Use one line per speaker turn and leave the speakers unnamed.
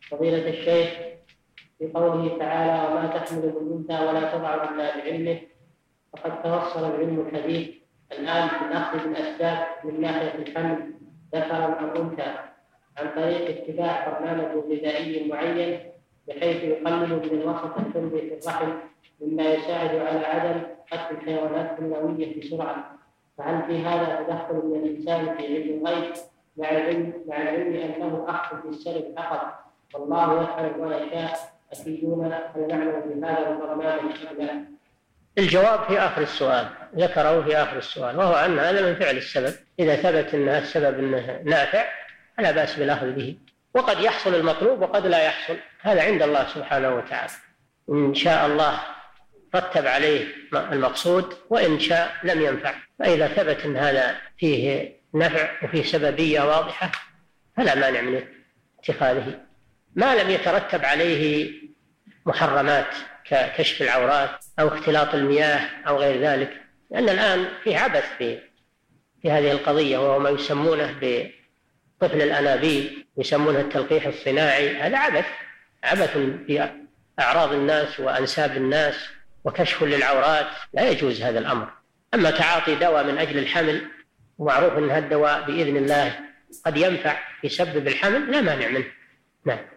فضيلة الشيخ، في قوله تعالى وما تحمل من أنثى ولا تضع إلا بعلمه، فقد توصل العلم الحديث الآن بالأخذ بالأسباب من ناحية الحمل ذكرا أو أنثى عن طريق اتباع برنامج غذائي معين بحيث يقلل من الوسط الحمضي في الرحم مما يساعد على عدم قتل الحيوانات المنوية بسرعة. فهل في هذا تدخل من الإنسان في علم الغيب مع العلم أنه أخذ بالسلب فقط والله يفعل ما يشاء؟ أفيدونا هل نعلم بهذا البرنامج أم لا؟
الجواب في آخر السؤال، ذكره في آخر السؤال، وهو أن هذا من فعل السبب. إذا ثبت أن السبب أنه نافع فلا بأس بالأخذ به، وقد يحصل المطلوب وقد لا يحصل، هذا عند الله سبحانه وتعالى. إن شاء الله رتب عليه المقصود، وإن شاء لم ينفع. فإذا ثبت أن هذا فيه نفع وفيه سببية واضحة فلا مانع من اتخاذه، ما لم يترتب عليه محرمات ككشف العورات أو اختلاط المياه أو غير ذلك، لأن الآن فيه عبث في هذه القضية، وهو ما يسمونه بطفل الأنابيب، يسمونه التلقيح الصناعي. هذا عبث في أعراض الناس وأنساب الناس وكشف للعورات، لا يجوز هذا الأمر. أما تعاطي دواء من أجل الحمل ومعروف أن هذا الدواء بإذن الله قد ينفع يسبب الحمل، لا مانع منه. نعم.